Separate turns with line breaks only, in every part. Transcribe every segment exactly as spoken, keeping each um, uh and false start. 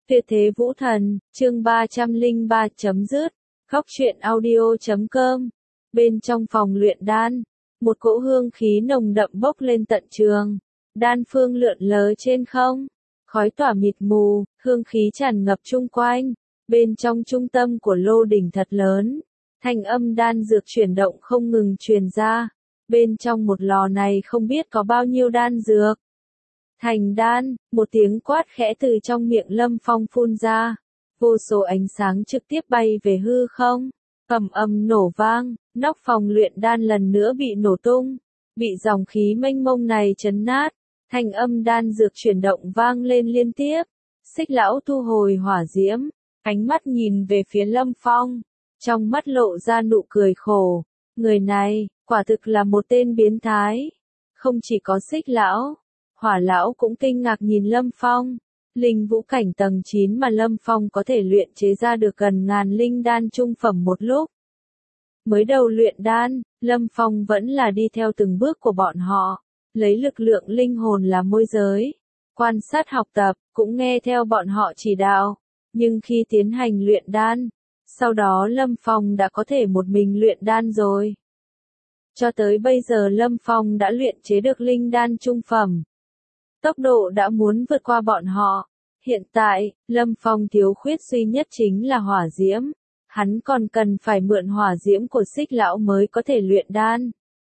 Tuyệt thế vũ thần, chương ba trăm lẻ ba chấm dứt, khóc chuyện audio chấm com. Bên trong phòng luyện đan, một cỗ hương khí nồng đậm bốc lên tận trường. Đan phương lượn lờ trên không, khói tỏa mịt mù, hương khí tràn ngập chung quanh. Bên trong trung tâm của lô đỉnh thật lớn, thanh âm đan dược chuyển động không ngừng truyền ra. Bên trong một lò này không biết có bao nhiêu đan dược. Thành đan, một tiếng quát khẽ từ trong miệng Lâm Phong phun ra. Vô số ánh sáng trực tiếp bay về hư không. Ầm ầm nổ vang, nóc phòng luyện đan lần nữa bị nổ tung. Bị dòng khí mênh mông này chấn nát. Thanh âm đan dược chuyển động vang lên liên tiếp. Xích lão thu hồi hỏa diễm. Ánh mắt nhìn về phía Lâm Phong. Trong mắt lộ ra nụ cười khổ. Người này, quả thực là một tên biến thái. Không chỉ có xích lão. Hỏa lão cũng kinh ngạc nhìn Lâm Phong. Linh vũ cảnh tầng chín mà Lâm Phong có thể luyện chế ra được gần ngàn linh đan trung phẩm một lúc. Mới đầu luyện đan, Lâm Phong vẫn là đi theo từng bước của bọn họ, lấy lực lượng linh hồn là môi giới, quan sát học tập, cũng nghe theo bọn họ chỉ đạo. Nhưng khi tiến hành luyện đan, sau đó Lâm Phong đã có thể một mình luyện đan rồi. Cho tới bây giờ Lâm Phong đã luyện chế được linh đan trung phẩm. Tốc độ đã muốn vượt qua bọn họ. Hiện tại, Lâm Phong thiếu khuyết duy nhất chính là hỏa diễm. Hắn còn cần phải mượn hỏa diễm của xích lão mới có thể luyện đan.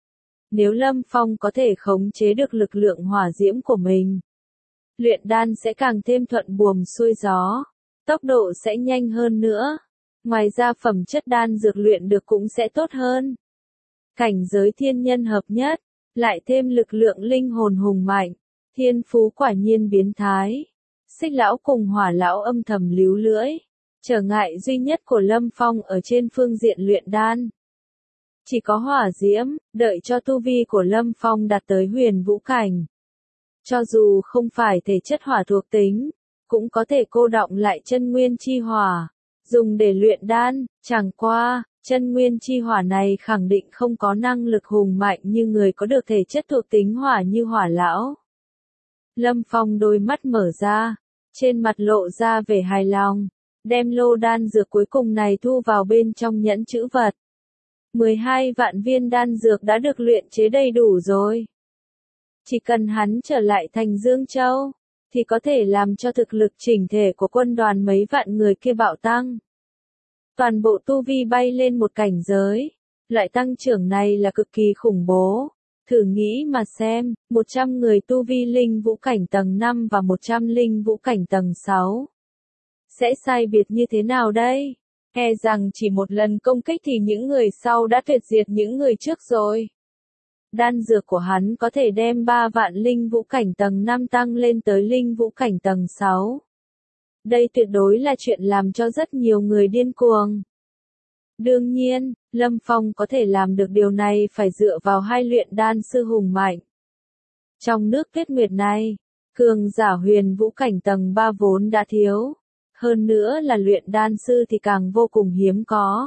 Nếu Lâm Phong có thể khống chế được lực lượng hỏa diễm của mình, luyện đan sẽ càng thêm thuận buồm xuôi gió. Tốc độ sẽ nhanh hơn nữa. Ngoài ra phẩm chất đan dược luyện được cũng sẽ tốt hơn. Cảnh giới thiên nhân hợp nhất, lại thêm lực lượng linh hồn hùng mạnh. Thiên phú quả nhiên biến thái. Xích lão cùng hỏa lão âm thầm líu lưỡi. Trở ngại duy nhất của Lâm Phong ở trên phương diện luyện đan. Chỉ có hỏa diễm, đợi cho tu vi của Lâm Phong đạt tới huyền vũ cảnh. Cho dù không phải thể chất hỏa thuộc tính, cũng có thể cô đọng lại chân nguyên chi hỏa, dùng để luyện đan. Chẳng qua, chân nguyên chi hỏa này khẳng định không có năng lực hùng mạnh như người có được thể chất thuộc tính hỏa như hỏa lão. Lâm Phong đôi mắt mở ra, trên mặt lộ ra vẻ hài lòng, đem lô đan dược cuối cùng này thu vào bên trong nhẫn trữ vật. mười hai vạn viên đan dược đã được luyện chế đầy đủ rồi. Chỉ cần hắn trở lại thành Dương Châu, thì có thể làm cho thực lực chỉnh thể của quân đoàn mấy vạn người kia bạo tăng. Toàn bộ tu vi bay lên một cảnh giới, loại tăng trưởng này là cực kỳ khủng bố. Thử nghĩ mà xem, một trăm người tu vi linh vũ cảnh tầng năm và một trăm linh vũ cảnh tầng sáu. Sẽ sai biệt như thế nào đây? E rằng chỉ một lần công kích thì những người sau đã tuyệt diệt những người trước rồi. Đan dược của hắn có thể đem ba vạn linh vũ cảnh tầng năm tăng lên tới linh vũ cảnh tầng sáu. Đây tuyệt đối là chuyện làm cho rất nhiều người điên cuồng. Đương nhiên, Lâm Phong có thể làm được điều này phải dựa vào hai luyện đan sư hùng mạnh. Trong nước Tuyết Nguyệt này, cường giả huyền vũ cảnh tầng ba vốn đã thiếu. Hơn nữa là luyện đan sư thì càng vô cùng hiếm có.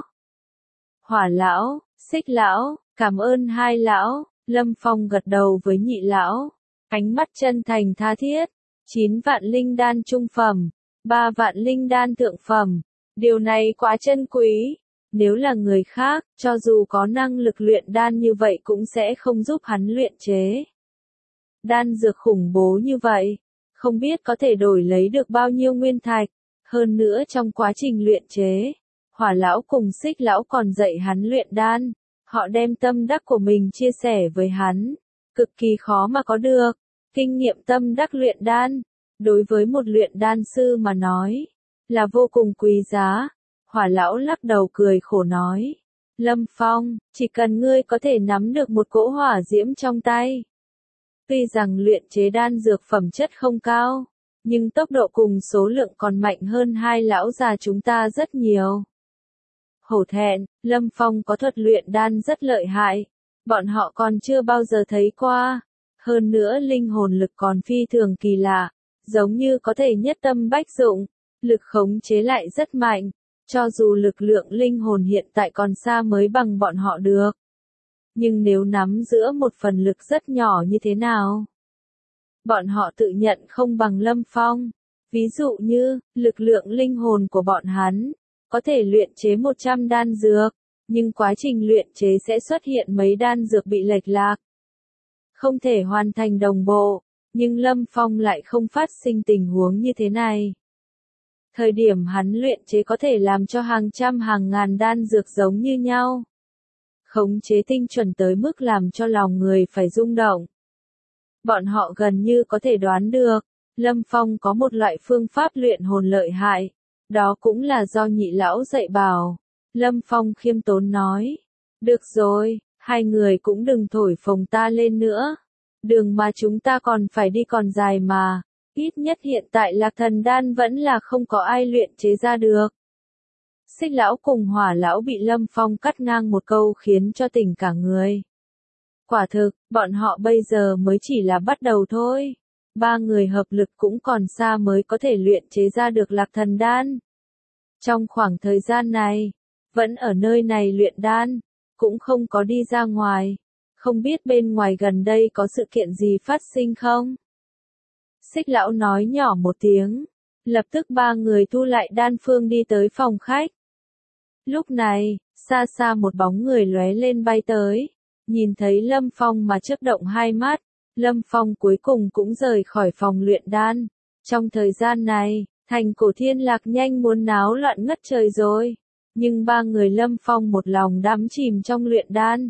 Hỏa lão, xích lão, cảm ơn hai lão. Lâm Phong gật đầu với nhị lão. Ánh mắt chân thành tha thiết. Chín vạn linh đan trung phẩm, ba vạn linh đan thượng phẩm. Điều này quá chân quý. Nếu là người khác, cho dù có năng lực luyện đan như vậy cũng sẽ không giúp hắn luyện chế. Đan dược khủng bố như vậy, không biết có thể đổi lấy được bao nhiêu nguyên thạch. Hơn nữa trong quá trình luyện chế, hỏa lão cùng xích lão còn dạy hắn luyện đan. Họ đem tâm đắc của mình chia sẻ với hắn. Cực kỳ khó mà có được. Kinh nghiệm tâm đắc luyện đan, đối với một luyện đan sư mà nói, là vô cùng quý giá. Hỏa lão lắc đầu cười khổ nói. Lâm Phong, chỉ cần ngươi có thể nắm được một cỗ hỏa diễm trong tay. Tuy rằng luyện chế đan dược phẩm chất không cao, nhưng tốc độ cùng số lượng còn mạnh hơn hai lão già chúng ta rất nhiều. Hổ thẹn, Lâm Phong có thuật luyện đan rất lợi hại. Bọn họ còn chưa bao giờ thấy qua. Hơn nữa linh hồn lực còn phi thường kỳ lạ. Giống như có thể nhất tâm bách dụng. Lực khống chế lại rất mạnh. Cho dù lực lượng linh hồn hiện tại còn xa mới bằng bọn họ được. Nhưng nếu nắm giữa một phần lực rất nhỏ như thế nào? Bọn họ tự nhận không bằng Lâm Phong. Ví dụ như, lực lượng linh hồn của bọn hắn, có thể luyện chế một trăm đan dược, nhưng quá trình luyện chế sẽ xuất hiện mấy đan dược bị lệch lạc. Không thể hoàn thành đồng bộ, nhưng Lâm Phong lại không phát sinh tình huống như thế này. Thời điểm hắn luyện chế có thể làm cho hàng trăm hàng ngàn đan dược giống như nhau. Khống chế tinh chuẩn tới mức làm cho lòng người phải rung động. Bọn họ gần như có thể đoán được, Lâm Phong có một loại phương pháp luyện hồn lợi hại, đó cũng là do nhị lão dạy bảo. Lâm Phong khiêm tốn nói, được rồi, hai người cũng đừng thổi phồng ta lên nữa. Đường mà chúng ta còn phải đi còn dài mà, ít nhất hiện tại Lạc Thần Đan vẫn là không có ai luyện chế ra được. Xích lão cùng Hỏa lão bị Lâm Phong cắt ngang một câu khiến cho tỉnh cả người. Quả thực, bọn họ bây giờ mới chỉ là bắt đầu thôi. Ba người hợp lực cũng còn xa mới có thể luyện chế ra được Lạc Thần Đan. Trong khoảng thời gian này, vẫn ở nơi này luyện đan, cũng không có đi ra ngoài. Không biết bên ngoài gần đây có sự kiện gì phát sinh không? Xích lão nói nhỏ một tiếng. Lập tức ba người thu lại đan phương đi tới phòng khách. Lúc này, xa xa một bóng người lóe lên bay tới. Nhìn thấy Lâm Phong mà chớp động hai mắt. Lâm Phong cuối cùng cũng rời khỏi phòng luyện đan. Trong thời gian này, thành Cổ Thiên Lạc nhanh muốn náo loạn ngất trời rồi. Nhưng ba người Lâm Phong một lòng đắm chìm trong luyện đan.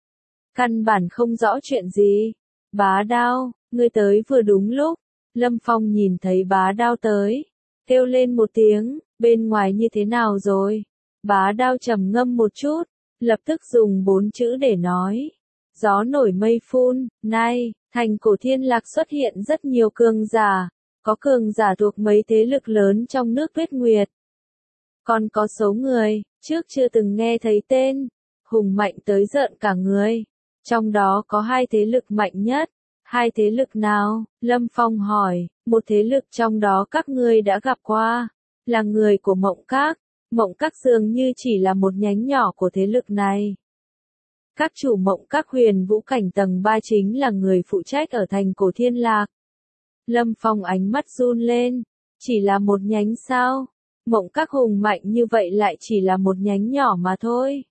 Căn bản không rõ chuyện gì. Bá Đao, ngươi tới vừa đúng lúc. Lâm Phong nhìn thấy Bá Đao tới. Kêu lên một tiếng, bên ngoài như thế nào rồi? Bá Đao trầm ngâm một chút, lập tức dùng bốn chữ để nói. Gió nổi mây phun, nay, thành Cổ Thiên Lạc xuất hiện rất nhiều cường giả. Có cường giả thuộc mấy thế lực lớn trong nước Tuyết Nguyệt. Còn có số người, trước chưa từng nghe thấy tên, hùng mạnh tới rợn cả người. Trong đó có hai thế lực mạnh nhất. Hai thế lực nào? Lâm Phong hỏi, một thế lực trong đó các ngươi đã gặp qua, là người của Mộng Các. Mộng Các dường như chỉ là một nhánh nhỏ của thế lực này. Các chủ Mộng Các huyền vũ cảnh tầng ba chính là người phụ trách ở thành Cổ Thiên Lạc. Lâm Phong ánh mắt run lên, chỉ là một nhánh sao? Mộng Các hùng mạnh như vậy lại chỉ là một nhánh nhỏ mà thôi.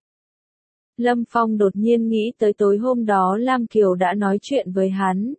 Lâm Phong đột nhiên nghĩ tới tối hôm đó Lam Kiều đã nói chuyện với hắn.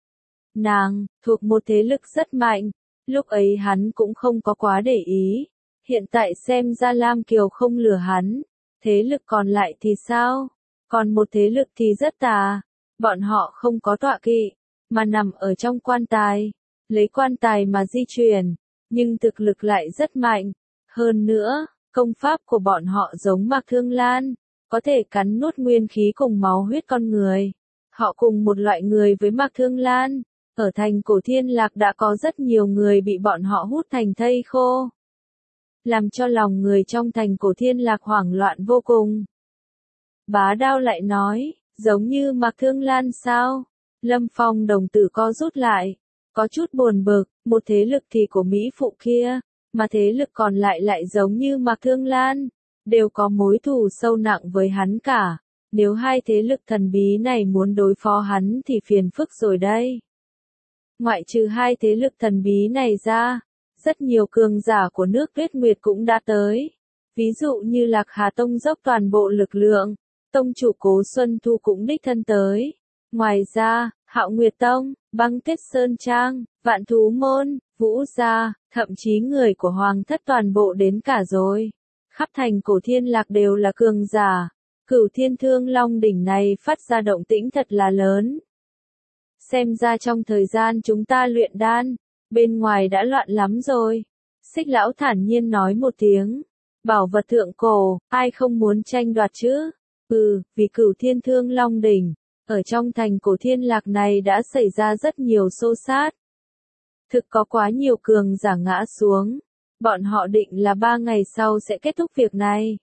Nàng, thuộc một thế lực rất mạnh, lúc ấy hắn cũng không có quá để ý. Hiện tại xem ra Lam Kiều không lừa hắn, thế lực còn lại thì sao? Còn một thế lực thì rất tà, bọn họ không có tọa kỵ, mà nằm ở trong quan tài, lấy quan tài mà di chuyển, nhưng thực lực lại rất mạnh. Hơn nữa, công pháp của bọn họ giống Mạc Thương Lan, có thể cắn nuốt nguyên khí cùng máu huyết con người. Họ cùng một loại người với Mạc Thương Lan, ở thành Cổ Thiên Lạc đã có rất nhiều người bị bọn họ hút thành thây khô. Làm cho lòng người trong thành Cổ Thiên Lạc hoảng loạn vô cùng. Bá Đao lại nói, giống như Mạc Thương Lan sao? Lâm Phong đồng tử co rút lại, có chút buồn bực, một thế lực thì của Mỹ phụ kia, mà thế lực còn lại lại giống như Mạc Thương Lan, đều có mối thù sâu nặng với hắn cả. Nếu hai thế lực thần bí này muốn đối phó hắn thì phiền phức rồi đây. Ngoại trừ hai thế lực thần bí này ra, rất nhiều cường giả của nước Tuyết Nguyệt cũng đã tới. Ví dụ như Lạc Hà Tông dốc toàn bộ lực lượng, tông chủ Cố Xuân Thu cũng đích thân tới. Ngoài ra, Hạo Nguyệt Tông, Băng Tuyết Sơn Trang, Vạn Thú Môn, Vũ Gia, thậm chí người của Hoàng Thất toàn bộ đến cả rồi. Khắp thành Cổ Thiên Lạc đều là cường giả. Cửu Thiên Thương Long đỉnh này phát ra động tĩnh thật là lớn. Xem ra trong thời gian chúng ta luyện đan, bên ngoài đã loạn lắm rồi. Xích lão thản nhiên nói một tiếng. Bảo vật thượng cổ, ai không muốn tranh đoạt chứ? Ừ, vì Cửu Thiên Thương Long đỉnh, ở trong thành Cổ Thiên Lạc này đã xảy ra rất nhiều xô xát. Thực có quá nhiều cường giả ngã xuống. Bọn họ định là ba ngày sau sẽ kết thúc việc này.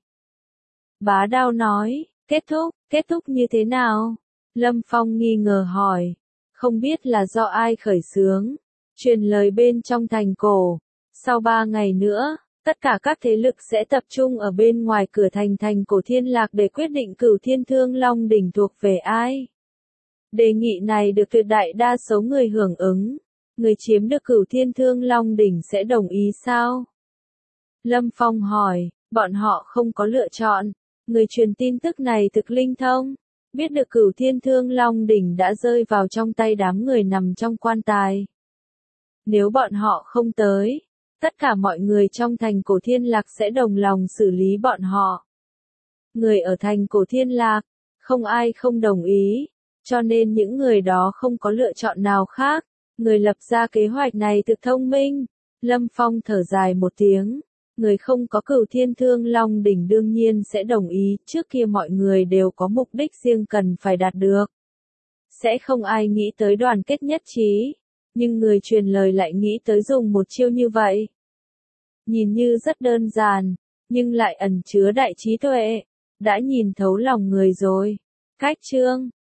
Bá Đao nói, kết thúc, kết thúc như thế nào? Lâm Phong nghi ngờ hỏi, không biết là do ai khởi xướng, truyền lời bên trong thành cổ. Sau ba ngày nữa, tất cả các thế lực sẽ tập trung ở bên ngoài cửa thành thành Cổ Thiên Lạc để quyết định Cửu Thiên Thương Long đỉnh thuộc về ai. Đề nghị này được tuyệt đại đa số người hưởng ứng. người chiếm được Cửu Thiên Thương Long đỉnh sẽ đồng ý sao? Lâm Phong hỏi, bọn họ không có lựa chọn. Người truyền tin tức này thực linh thông, biết được Cửu Thiên Thương Long đỉnh đã rơi vào trong tay đám người nằm trong quan tài. Nếu bọn họ không tới, tất cả mọi người trong thành Cổ Thiên Lạc sẽ đồng lòng xử lý bọn họ. Người ở thành Cổ Thiên Lạc, không ai không đồng ý, cho nên những người đó không có lựa chọn nào khác. Người lập ra kế hoạch này thực thông minh. Lâm Phong thở dài một tiếng. Người không có Cửu Thiên Thương Long đỉnh đương nhiên sẽ đồng ý, trước kia mọi người đều có mục đích riêng cần phải đạt được. Sẽ không ai nghĩ tới đoàn kết nhất trí, nhưng người truyền lời lại nghĩ tới dùng một chiêu như vậy. Nhìn như rất đơn giản, nhưng lại ẩn chứa đại trí tuệ, đã nhìn thấu lòng người rồi. Cách chương